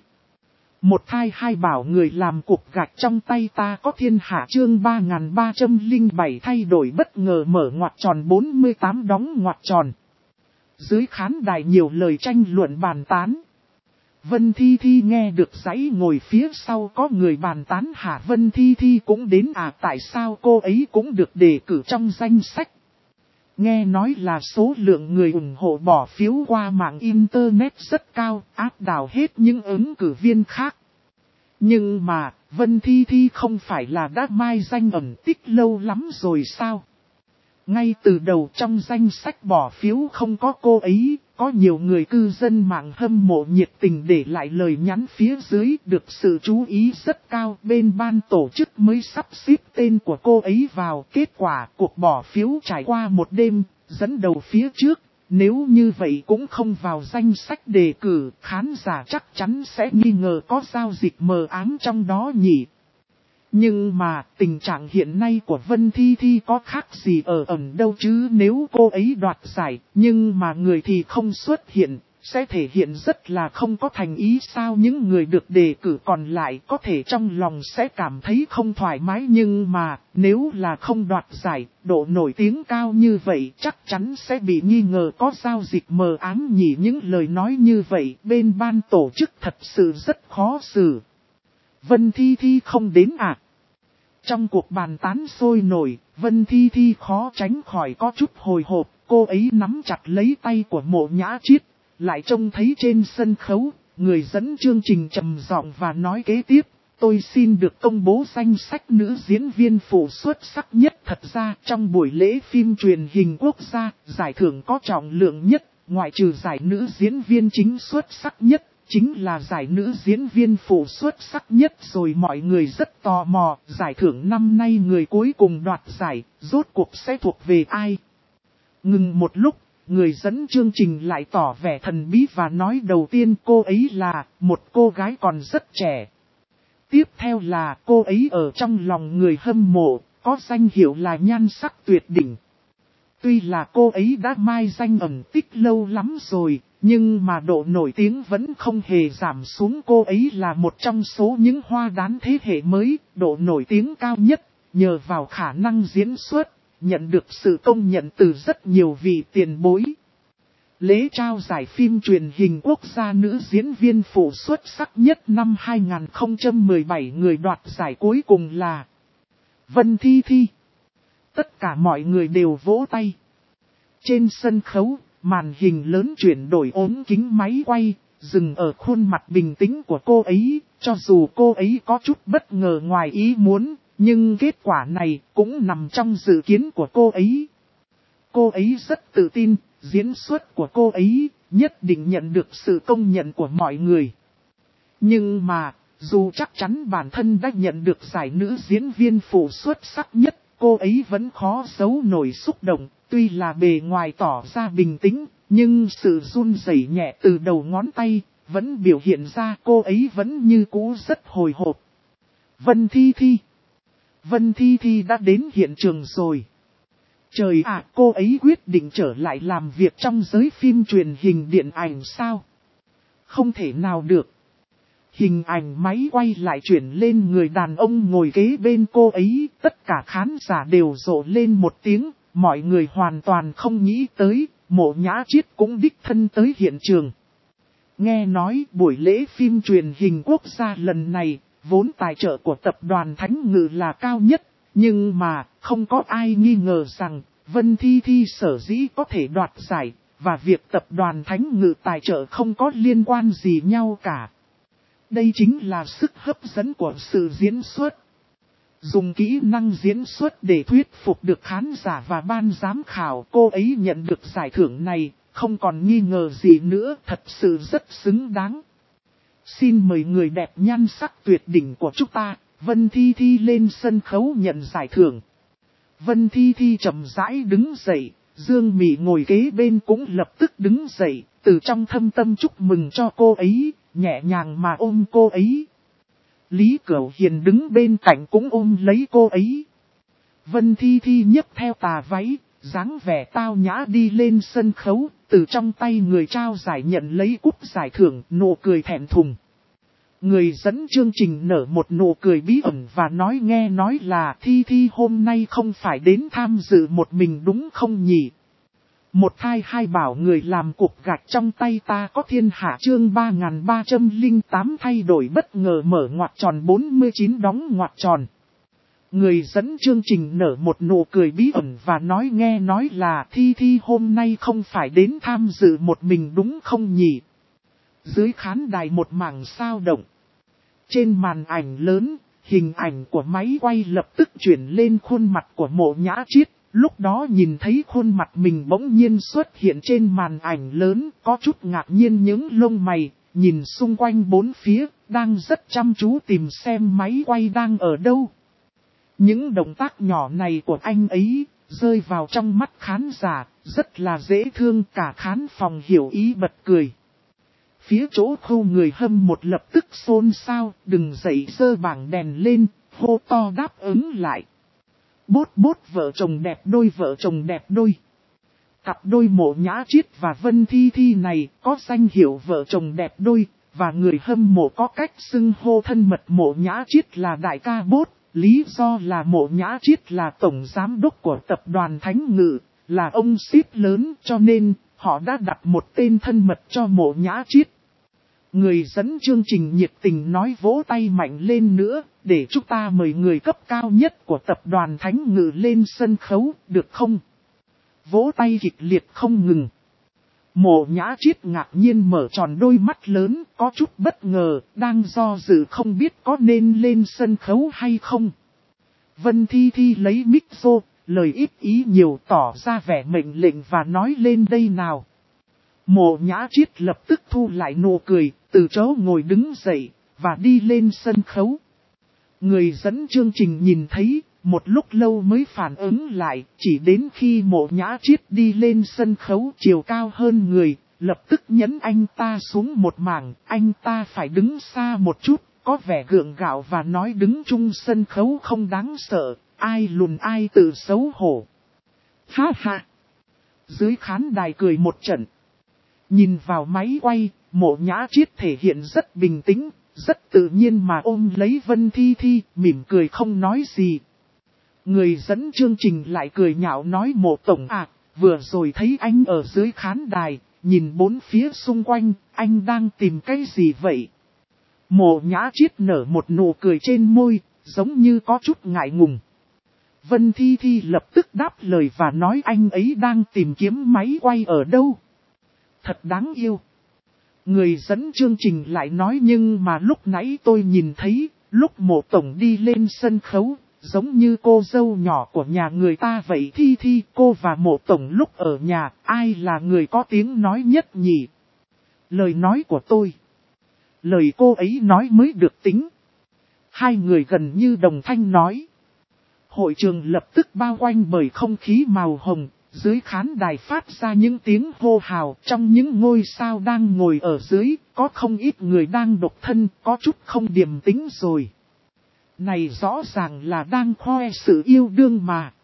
Một thai hai bảo người làm cục gạch trong tay ta có thiên hạ chương 3307 thay đổi bất ngờ mở ngoặc tròn 48 đóng ngoặc tròn. Dưới khán đài nhiều lời tranh luận bàn tán. Vân Thi Thi nghe được dãy ngồi phía sau có người bàn tán hả? Vân Thi Thi cũng đến à? Tại sao cô ấy cũng được đề cử trong danh sách? Nghe nói là số lượng người ủng hộ bỏ phiếu qua mạng Internet rất cao, áp đảo hết những ứng cử viên khác. Nhưng mà, Vân Thi Thi không phải là đã mai danh ẩn tích lâu lắm rồi sao? Ngay từ đầu trong danh sách bỏ phiếu không có cô ấy, có nhiều người cư dân mạng hâm mộ nhiệt tình để lại lời nhắn phía dưới được sự chú ý rất cao. Bên ban tổ chức mới sắp xếp tên của cô ấy vào. Kết quả cuộc bỏ phiếu trải qua một đêm, dẫn đầu phía trước. Nếu như vậy cũng không vào danh sách đề cử, khán giả chắc chắn sẽ nghi ngờ có giao dịch mờ ám trong đó nhỉ. Nhưng mà tình trạng hiện nay của Vân Thi Thi có khác gì ở ẩn đâu chứ? Nếu cô ấy đoạt giải nhưng mà người thì không xuất hiện, sẽ thể hiện rất là không có thành ý sao? Những người được đề cử còn lại có thể trong lòng sẽ cảm thấy không thoải mái, nhưng mà nếu là không đoạt giải, độ nổi tiếng cao như vậy chắc chắn sẽ bị nghi ngờ có giao dịch mờ ám nhỉ. Những lời nói như vậy bên ban tổ chức thật sự rất khó xử. Vân Thi Thi không đến à? Trong cuộc bàn tán sôi nổi, Vân Thi Thi khó tránh khỏi có chút hồi hộp. Cô ấy nắm chặt lấy tay của Mộ Nhã Chiết, lại trông thấy trên sân khấu, người dẫn chương trình trầm giọng và nói kế tiếp. Tôi xin được công bố danh sách nữ diễn viên phụ xuất sắc nhất. Thật ra trong buổi lễ phim truyền hình quốc gia, giải thưởng có trọng lượng nhất, ngoại trừ giải nữ diễn viên chính xuất sắc nhất, chính là giải nữ diễn viên phụ xuất sắc nhất rồi. Mọi người rất tò mò, giải thưởng năm nay người cuối cùng đoạt giải, rốt cuộc sẽ thuộc về ai? Ngừng một lúc, người dẫn chương trình lại tỏ vẻ thần bí và nói đầu tiên cô ấy là một cô gái còn rất trẻ. Tiếp theo là cô ấy ở trong lòng người hâm mộ, có danh hiệu là nhan sắc tuyệt đỉnh. Tuy là cô ấy đã mai danh ẩn tích lâu lắm rồi, nhưng mà độ nổi tiếng vẫn không hề giảm xuống. Cô ấy là một trong số những hoa đán thế hệ mới, độ nổi tiếng cao nhất, nhờ vào khả năng diễn xuất, nhận được sự công nhận từ rất nhiều vị tiền bối. Lễ trao giải phim truyền hình quốc gia nữ diễn viên phụ xuất sắc nhất năm 2017, người đoạt giải cuối cùng là Vân Thi Thi. Tất cả mọi người đều vỗ tay. Trên sân khấu, màn hình lớn chuyển đổi ốm kính máy quay, dừng ở khuôn mặt bình tĩnh của cô ấy. Cho dù cô ấy có chút bất ngờ ngoài ý muốn, nhưng kết quả này cũng nằm trong dự kiến của cô ấy. Cô ấy rất tự tin, diễn xuất của cô ấy nhất định nhận được sự công nhận của mọi người. Nhưng mà, dù chắc chắn bản thân đã nhận được giải nữ diễn viên phụ xuất sắc nhất, cô ấy vẫn khó giấu nổi xúc động. Tuy là bề ngoài tỏ ra bình tĩnh, nhưng sự run rẩy nhẹ từ đầu ngón tay vẫn biểu hiện ra cô ấy vẫn như cũ rất hồi hộp. Vân Thi Thi. Vân Thi Thi đã đến hiện trường rồi. Trời ạ, cô ấy quyết định trở lại làm việc trong giới phim truyền hình điện ảnh sao? Không thể nào được. Hình ảnh máy quay lại chuyển lên người đàn ông ngồi kế bên cô ấy. Tất cả khán giả đều rộ lên một tiếng. Mọi người hoàn toàn không nghĩ tới, Mộ Nhã Chiết cũng đích thân tới hiện trường. Nghe nói buổi lễ phim truyền hình quốc gia lần này, vốn tài trợ của tập đoàn Thánh Ngự là cao nhất. Nhưng mà, không có ai nghi ngờ rằng, Vân Thi Thi sở dĩ có thể đoạt giải, và việc tập đoàn Thánh Ngự tài trợ không có liên quan gì nhau cả. Đây chính là sức hấp dẫn của sự diễn xuất. Dùng kỹ năng diễn xuất để thuyết phục được khán giả và ban giám khảo. Cô ấy nhận được giải thưởng này, không còn nghi ngờ gì nữa, thật sự rất xứng đáng. Xin mời người đẹp nhan sắc tuyệt đỉnh của chúng ta, Vân Thi Thi lên sân khấu nhận giải thưởng. Vân Thi Thi chậm rãi đứng dậy, Dương Mị ngồi kế bên cũng lập tức đứng dậy, từ trong thâm tâm chúc mừng cho cô ấy, nhẹ nhàng mà ôm cô ấy. Lý Cửu Hiền đứng bên cạnh cũng ôm lấy cô ấy. Vân Thi Thi nhấc theo tà váy, dáng vẻ tao nhã đi lên sân khấu, từ trong tay người trao giải nhận lấy cúp giải thưởng, nụ cười thẹn thùng. Người dẫn chương trình nở một nụ cười bí ẩn và nói nghe nói là Thi Thi hôm nay không phải đến tham dự một mình đúng không nhỉ? Một thai hai bảo người làm cục gạch trong tay ta có thiên hạ chương 3308 thay đổi bất ngờ mở ngoặc tròn 49 đóng ngoặc tròn. Người dẫn chương trình nở một nụ cười bí ẩn và nói nghe nói là Thi hôm nay không phải đến tham dự một mình đúng không nhỉ? Dưới khán đài một mảng sao động. Trên màn ảnh lớn, hình ảnh của máy quay lập tức chuyển lên khuôn mặt của Mộ Nhã Chiết. Lúc đó nhìn thấy khuôn mặt mình bỗng nhiên xuất hiện trên màn ảnh lớn, có chút ngạc nhiên những lông mày, nhìn xung quanh bốn phía, đang rất chăm chú tìm xem máy quay đang ở đâu. Những động tác nhỏ này của anh ấy, rơi vào trong mắt khán giả, rất là dễ thương, cả khán phòng hiểu ý bật cười. Phía chỗ khâu người hâm một lập tức xôn xao, đừng dậy giơ bảng đèn lên, hô to đáp ứng lại. Bốt vợ chồng đẹp đôi vợ chồng đẹp đôi. Cặp đôi Mộ Nhã Chiết và Vân Thi này có danh hiệu vợ chồng đẹp đôi, và người hâm mộ có cách xưng hô thân mật Mộ Nhã Chiết là đại ca Bốt. Lý do là Mộ Nhã Chiết là tổng giám đốc của tập đoàn Thánh Ngự, là ông ship lớn cho nên họ đã đặt một tên thân mật cho Mộ Nhã Chiết. Người dẫn chương trình nhiệt tình nói vỗ tay mạnh lên nữa, để chúng ta mời người cấp cao nhất của tập đoàn Thánh Ngự lên sân khấu, được không? Vỗ tay kịch liệt không ngừng. Mộ Nhã Chiết ngạc nhiên mở tròn đôi mắt lớn, có chút bất ngờ, đang do dự không biết có nên lên sân khấu hay không. Vân Thi lấy mic vô, lời ít ý nhiều tỏ ra vẻ mệnh lệnh và nói lên đây nào. Mộ Nhã Chiết lập tức thu lại nụ cười, từ chỗ ngồi đứng dậy, và đi lên sân khấu. Người dẫn chương trình nhìn thấy, một lúc lâu mới phản ứng lại, chỉ đến khi Mộ Nhã Chiết đi lên sân khấu chiều cao hơn người, lập tức nhấn anh ta xuống một mảng, anh ta phải đứng xa một chút, có vẻ gượng gạo và nói đứng chung sân khấu không đáng sợ, ai lùn ai tự xấu hổ. Ha ha! Dưới khán đài cười một trận. Nhìn vào máy quay, Mộ Nhã Chiết thể hiện rất bình tĩnh, rất tự nhiên mà ôm lấy Vân Thi, mỉm cười không nói gì. Người dẫn chương trình lại cười nhạo nói Mộ tổng à, vừa rồi thấy anh ở dưới khán đài, nhìn bốn phía xung quanh, anh đang tìm cái gì vậy? Mộ Nhã Chiết nở một nụ cười trên môi, giống như có chút ngại ngùng. Vân Thi lập tức đáp lời và nói anh ấy đang tìm kiếm máy quay ở đâu. Thật đáng yêu. Người dẫn chương trình lại nói nhưng mà lúc nãy tôi nhìn thấy, lúc Mộ tổng đi lên sân khấu, giống như cô dâu nhỏ của nhà người ta vậy. Thi cô và Mộ tổng lúc ở nhà, ai là người có tiếng nói nhất nhỉ? Lời nói của tôi. Lời cô ấy nói mới được tính. Hai người gần như đồng thanh nói. Hội trường lập tức bao quanh bởi không khí màu hồng. Dưới khán đài phát ra những tiếng hô hào, trong những ngôi sao đang ngồi ở dưới, có không ít người đang độc thân, có chút không điềm tĩnh rồi. Này rõ ràng là đang khoe sự yêu đương mà.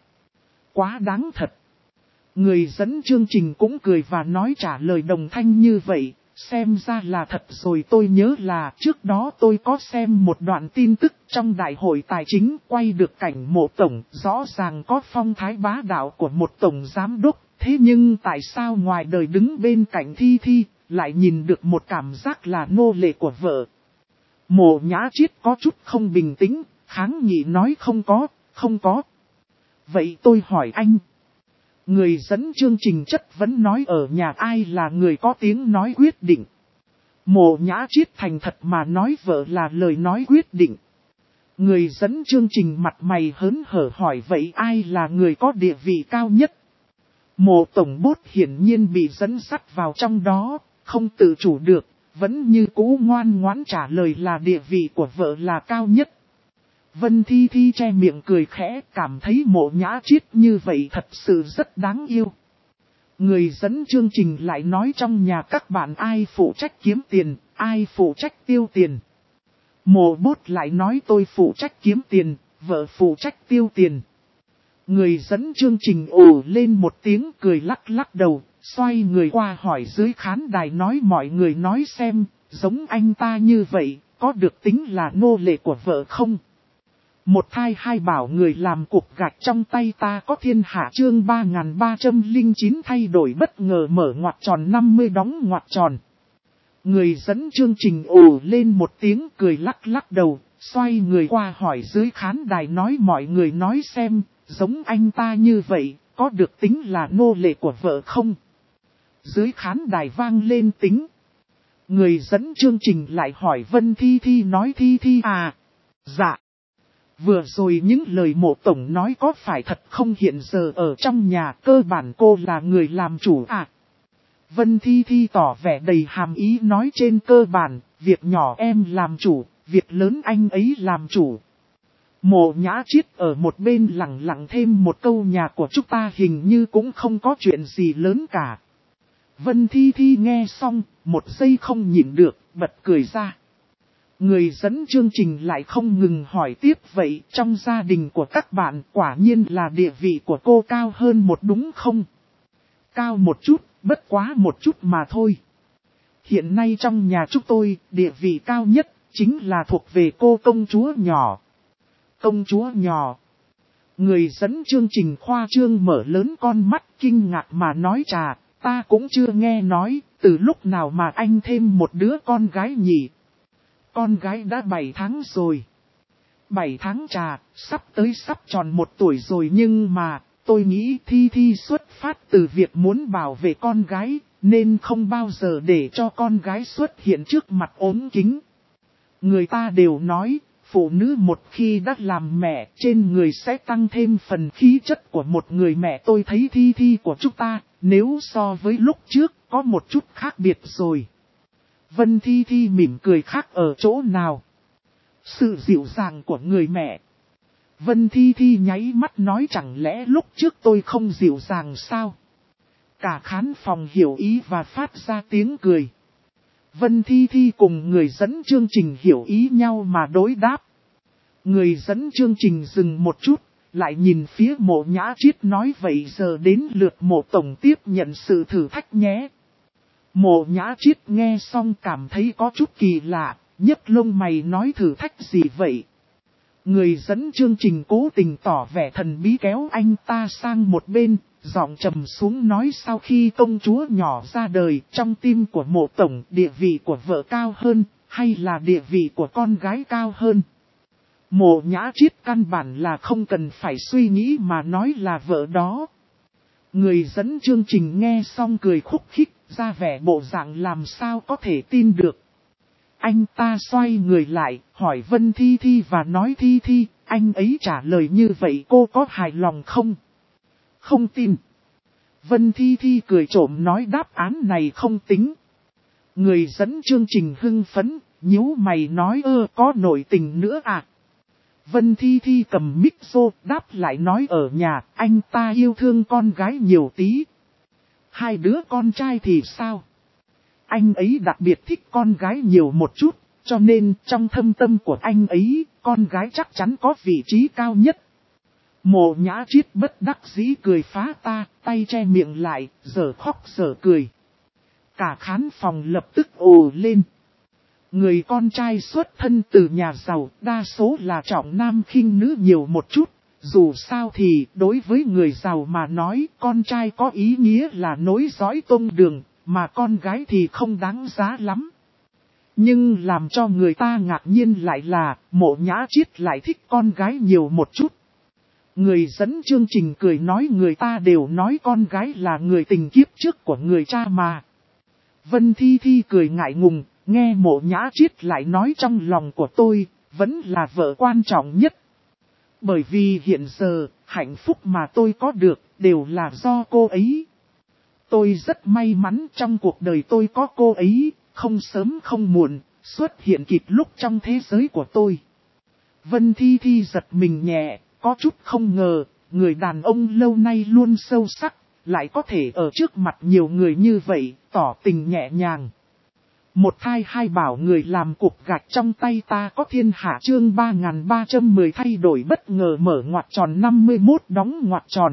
Quá đáng thật. Người dẫn chương trình cũng cười và nói trả lời đồng thanh như vậy, xem ra là thật rồi. Tôi nhớ là trước đó tôi có xem một đoạn tin tức trong đại hội tài chính quay được cảnh Mộ tổng, rõ ràng có phong thái bá đạo của một tổng giám đốc, thế nhưng tại sao ngoài đời đứng bên cạnh Thi, lại nhìn được một cảm giác là nô lệ của vợ. Mộ Nhã Chiết có chút không bình tĩnh, kháng nghị nói không có. Vậy tôi hỏi anh. Người dẫn chương trình chất vấn nói ở nhà ai là người có tiếng nói quyết định. Mộ Nhã Chiết thành thật mà nói vợ là lời nói quyết định. Người dẫn chương trình mặt mày hớn hở hỏi vậy ai là người có địa vị cao nhất. Mộ tổng Bốt hiển nhiên bị dẫn dắt vào trong đó, không tự chủ được, vẫn như cũ ngoan ngoãn trả lời là địa vị của vợ là cao nhất. Vân Thi che miệng cười khẽ, cảm thấy Mộ Nhã Chiết như vậy thật sự rất đáng yêu. Người dẫn chương trình lại nói trong nhà các bạn ai phụ trách kiếm tiền, ai phụ trách tiêu tiền. Mộ Bốt lại nói tôi phụ trách kiếm tiền, vợ phụ trách tiêu tiền. Người dẫn chương trình ồ lên một tiếng cười lắc lắc đầu, xoay người qua hỏi dưới khán đài nói mọi người nói xem, giống anh ta như vậy, có được tính là nô lệ của vợ không? Một thai hai bảo người làm cục gạch trong tay ta có thiên hạ chương 3309 thay đổi bất ngờ mở ngoặc tròn 50 đóng ngoặc tròn. Người dẫn chương trình ồ lên một tiếng cười lắc lắc đầu, xoay người qua hỏi dưới khán đài nói mọi người nói xem, giống anh ta như vậy, có được tính là nô lệ của vợ không? Dưới khán đài vang lên tính. Người dẫn chương trình lại hỏi Vân Thi Thi nói Thi Thi à? Dạ. Vừa rồi những lời Mộ tổng nói có phải thật không, hiện giờ ở trong nhà cơ bản cô là người làm chủ à? Vân Thi Thi tỏ vẻ đầy hàm ý nói trên cơ bản, việc nhỏ em làm chủ, việc lớn anh ấy làm chủ. Mộ Nhã Chiết ở một bên lặng lặng thêm một câu nhà của chúng ta hình như cũng không có chuyện gì lớn cả. Vân Thi Thi nghe xong, một giây không nhịn được, bật cười ra. Người dẫn chương trình lại không ngừng hỏi tiếp vậy trong gia đình của các bạn quả nhiên là địa vị của cô cao hơn một đúng không? Cao một chút, bất quá một chút mà thôi. Hiện nay trong nhà chúng tôi, địa vị cao nhất chính là thuộc về cô công chúa nhỏ. Công chúa nhỏ. Người dẫn chương trình khoa trương mở lớn con mắt kinh ngạc mà nói trà, ta cũng chưa nghe nói, từ lúc nào mà anh thêm một đứa con gái nhỉ? Con gái đã 7 tháng rồi. 7 tháng trà, sắp tròn 1 tuổi rồi nhưng mà, tôi nghĩ Thi Thi xuất phát từ việc muốn bảo vệ con gái, nên không bao giờ để cho con gái xuất hiện trước mặt ốm kính. Người ta đều nói, phụ nữ một khi đã làm mẹ, trên người sẽ tăng thêm phần khí chất của một người mẹ. Tôi thấy Thi Thi của chúng ta, nếu so với lúc trước, có một chút khác biệt rồi. Vân Thi Thi mỉm cười khác ở chỗ nào? Sự dịu dàng của người mẹ. Vân Thi Thi nháy mắt nói chẳng lẽ lúc trước tôi không dịu dàng sao? Cả khán phòng hiểu ý và phát ra tiếng cười. Vân Thi Thi cùng người dẫn chương trình hiểu ý nhau mà đối đáp. Người dẫn chương trình dừng một chút, lại nhìn phía Mộ Nhã Chiết nói vậy giờ đến lượt Mộ tổng tiếp nhận sự thử thách nhé. Mộ Nhã Chiết nghe xong cảm thấy có chút kỳ lạ, nhấc lông mày nói thử thách gì vậy? Người dẫn chương trình cố tình tỏ vẻ thần bí kéo anh ta sang một bên, giọng trầm xuống nói sau khi công chúa nhỏ ra đời trong tim của Mộ tổng địa vị của vợ cao hơn, hay là địa vị của con gái cao hơn? Mộ Nhã Chiết căn bản là không cần phải suy nghĩ mà nói là vợ đó. Người dẫn chương trình nghe xong cười khúc khích, ra vẻ bộ dạng làm sao có thể tin được. Anh ta xoay người lại, hỏi Vân Thi Thi và nói Thi Thi, anh ấy trả lời như vậy cô có hài lòng không? Không tin. Vân Thi Thi cười trộm nói đáp án này không tính. Người dẫn chương trình hưng phấn, nhíu mày nói có nội tình nữa à? Vân Thi Thi cầm mic xô đáp lại nói ở nhà anh ta yêu thương con gái nhiều tí. 2 đứa con trai thì sao? Anh ấy đặc biệt thích con gái nhiều một chút, cho nên trong thâm tâm của anh ấy, con gái chắc chắn có vị trí cao nhất. Mộ Nhã Chiết bất đắc dĩ cười phá ta, tay che miệng lại, giờ khóc giờ cười. Cả khán phòng lập tức ồ lên. Người con trai xuất thân từ nhà giàu, đa số là trọng nam khinh nữ nhiều một chút. Dù sao thì, đối với người giàu mà nói, con trai có ý nghĩa là nối dõi tông đường, mà con gái thì không đáng giá lắm. Nhưng làm cho người ta ngạc nhiên lại là, Mộ Nhã Chiết lại thích con gái nhiều một chút. Người dẫn chương trình cười nói người ta đều nói con gái là người tình kiếp trước của người cha mà. Vân Thi Thi cười ngại ngùng, nghe Mộ Nhã Chiết lại nói trong lòng của tôi, vẫn là vợ quan trọng nhất. Bởi vì hiện giờ, hạnh phúc mà tôi có được, đều là do cô ấy. Tôi rất may mắn trong cuộc đời tôi có cô ấy, không sớm không muộn, xuất hiện kịp lúc trong thế giới của tôi. Vân Thi Thi giật mình nhẹ, có chút không ngờ, người đàn ông lâu nay luôn sâu sắc, lại có thể ở trước mặt nhiều người như vậy, tỏ tình nhẹ nhàng. Một thai hai bảo người làm cục gạch trong tay ta có thiên hạ chương 3310 thay đổi bất ngờ mở ngoặc tròn 51 đóng ngoặc tròn.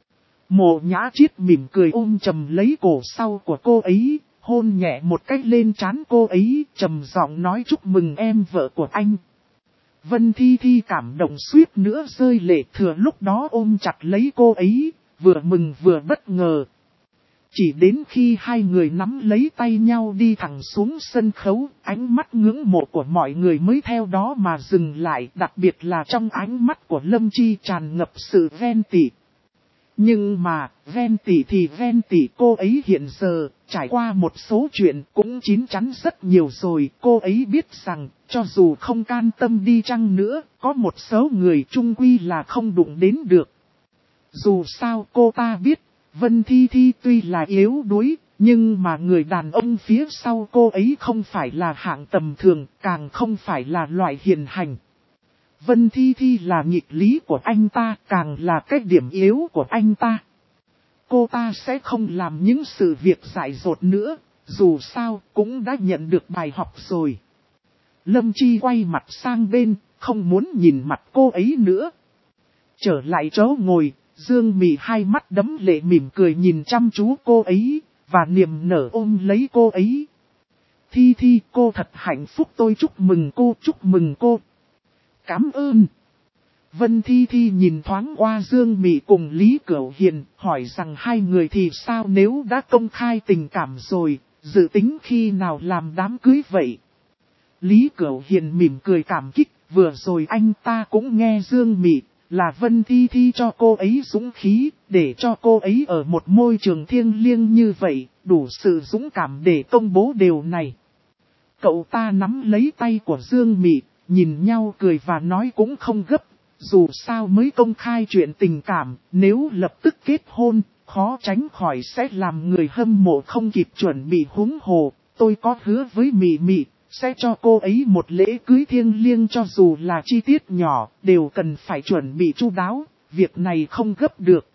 Mộ Nhã Chiết mỉm cười ôm chầm lấy cổ sau của cô ấy, hôn nhẹ một cách lên trán cô ấy, trầm giọng nói chúc mừng em vợ của anh. Vân Thi Thi cảm động suýt nữa rơi lệ, thừa lúc đó ôm chặt lấy cô ấy, vừa mừng vừa bất ngờ. Chỉ đến khi hai người nắm lấy tay nhau đi thẳng xuống sân khấu, ánh mắt ngưỡng mộ của mọi người mới theo đó mà dừng lại, đặc biệt là trong ánh mắt của Lâm Chi tràn ngập sự ghen tị. Nhưng mà, ghen tị thì ghen tị, cô ấy hiện giờ, trải qua một số chuyện cũng chín chắn rất nhiều rồi. Cô ấy biết rằng, cho dù không can tâm đi chăng nữa, có một số người chung quy là không đụng đến được. Dù sao cô ta biết, Vân Thi Thi tuy là yếu đuối, nhưng mà người đàn ông phía sau cô ấy không phải là hạng tầm thường, càng không phải là loại hiền hành. Vân Thi Thi là nghịch lý của anh ta, càng là cái điểm yếu của anh ta. Cô ta sẽ không làm những sự việc dại dột nữa, dù sao cũng đã nhận được bài học rồi. Lâm Chi quay mặt sang bên, không muốn nhìn mặt cô ấy nữa. Trở lại chỗ ngồi, Dương Mị hai mắt đẫm lệ mỉm cười nhìn chăm chú cô ấy, và niềm nở ôm lấy cô ấy. Thi Thi, cô thật hạnh phúc, tôi chúc mừng cô, chúc mừng cô. Cảm ơn. Vân Thi Thi nhìn thoáng qua Dương Mị cùng Lý Cửu Hiền, hỏi rằng hai người thì sao nếu đã công khai tình cảm rồi, dự tính khi nào làm đám cưới vậy? Lý Cửu Hiền mỉm cười cảm kích, vừa rồi anh ta cũng nghe Dương Mị, là Vân Thi Thi cho cô ấy dũng khí, để cho cô ấy ở một môi trường thiêng liêng như vậy, đủ sự dũng cảm để công bố điều này. Cậu ta nắm lấy tay của Dương Mị, nhìn nhau cười và nói cũng không gấp, dù sao mới công khai chuyện tình cảm, nếu lập tức kết hôn, khó tránh khỏi sẽ làm người hâm mộ không kịp chuẩn bị. Huống hồ, tôi có hứa với Mị Mị, sẽ cho cô ấy một lễ cưới thiêng liêng, cho dù là chi tiết nhỏ, đều cần phải chuẩn bị chu đáo, việc này không gấp được.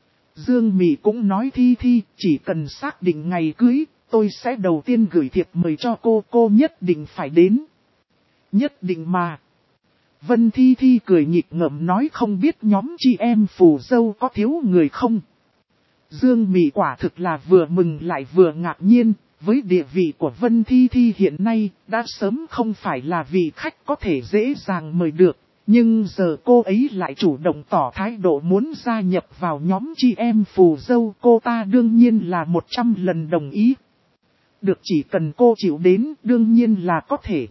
Dương Mị cũng nói Thi Thi, chỉ cần xác định ngày cưới, tôi sẽ đầu tiên gửi thiệp mời cho cô nhất định phải đến. Nhất định mà. Vân Thi Thi cười nhịp ngợm nói không biết nhóm chị em phù dâu có thiếu người không. Dương Mị quả thực là vừa mừng lại vừa ngạc nhiên, với địa vị của Vân Thi Thi hiện nay, đã sớm không phải là vị khách có thể dễ dàng mời được, nhưng giờ cô ấy lại chủ động tỏ thái độ muốn gia nhập vào nhóm chị em phù dâu, cô ta đương nhiên là 100 lần đồng ý. Được, chỉ cần cô chịu đến, đương nhiên là có thể.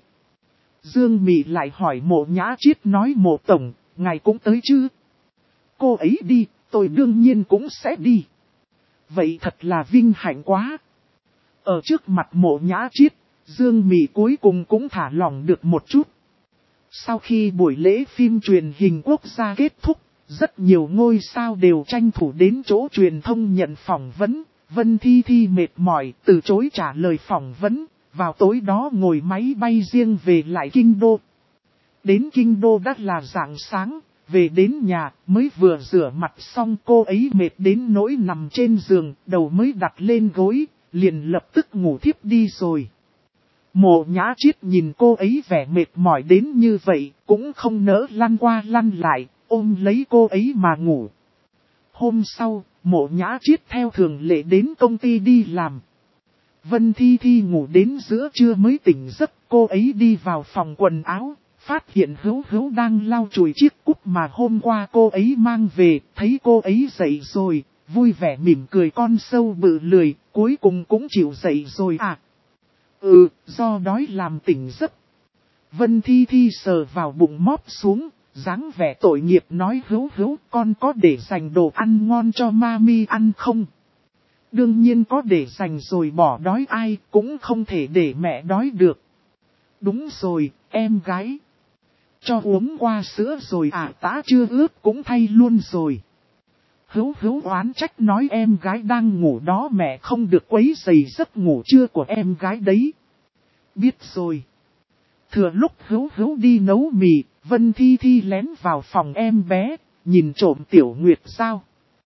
Dương Mị lại hỏi Mộ Nhã Chiết nói Mộ Tổng, ngài cũng tới chứ? Cô ấy đi, tôi đương nhiên cũng sẽ đi. Vậy thật là vinh hạnh quá. Ở trước mặt Mộ Nhã Chiết, Dương Mị cuối cùng cũng thả lỏng được một chút. Sau khi buổi lễ phim truyền hình quốc gia kết thúc, rất nhiều ngôi sao đều tranh thủ đến chỗ truyền thông nhận phỏng vấn. Vân Thi Thi mệt mỏi, từ chối trả lời phỏng vấn, vào tối đó ngồi máy bay riêng về lại Kinh Đô. Đến Kinh Đô đã là rạng sáng, về đến nhà mới vừa rửa mặt xong, cô ấy mệt đến nỗi nằm trên giường, đầu mới đặt lên gối, liền lập tức ngủ thiếp đi rồi. Mộ Nhã Chiết nhìn cô ấy vẻ mệt mỏi đến như vậy, cũng không nỡ lăn qua lăn lại, ôm lấy cô ấy mà ngủ. Hôm sau, Mộ Nhã Chiết theo thường lệ đến công ty đi làm. Vân Thi Thi ngủ đến giữa trưa mới tỉnh giấc, cô ấy đi vào phòng quần áo, phát hiện Hữu Hữu đang lau chùi chiếc cúp mà hôm qua cô ấy mang về, thấy cô ấy dậy rồi, vui vẻ mỉm cười, con sâu bự lười, cuối cùng cũng chịu dậy rồi à? Do đói làm tỉnh giấc. Vân Thi Thi sờ vào bụng móp xuống, dáng vẻ tội nghiệp nói Hữu Hữu, con có để dành đồ ăn ngon cho mami ăn không? Đương nhiên có để dành rồi, bỏ đói ai cũng không thể để mẹ đói được. Đúng rồi, em gái. Cho uống qua sữa rồi à? Tã chưa ướp cũng thay luôn rồi. Hữu Hữu oán trách nói em gái đang ngủ đó, mẹ không được quấy rầy giấc ngủ trưa của em gái đấy. Biết rồi. Thừa lúc Hữu Hữu đi nấu mì, Vân Thi Thi lén vào phòng em bé, nhìn trộm Tiểu Nguyệt Giao.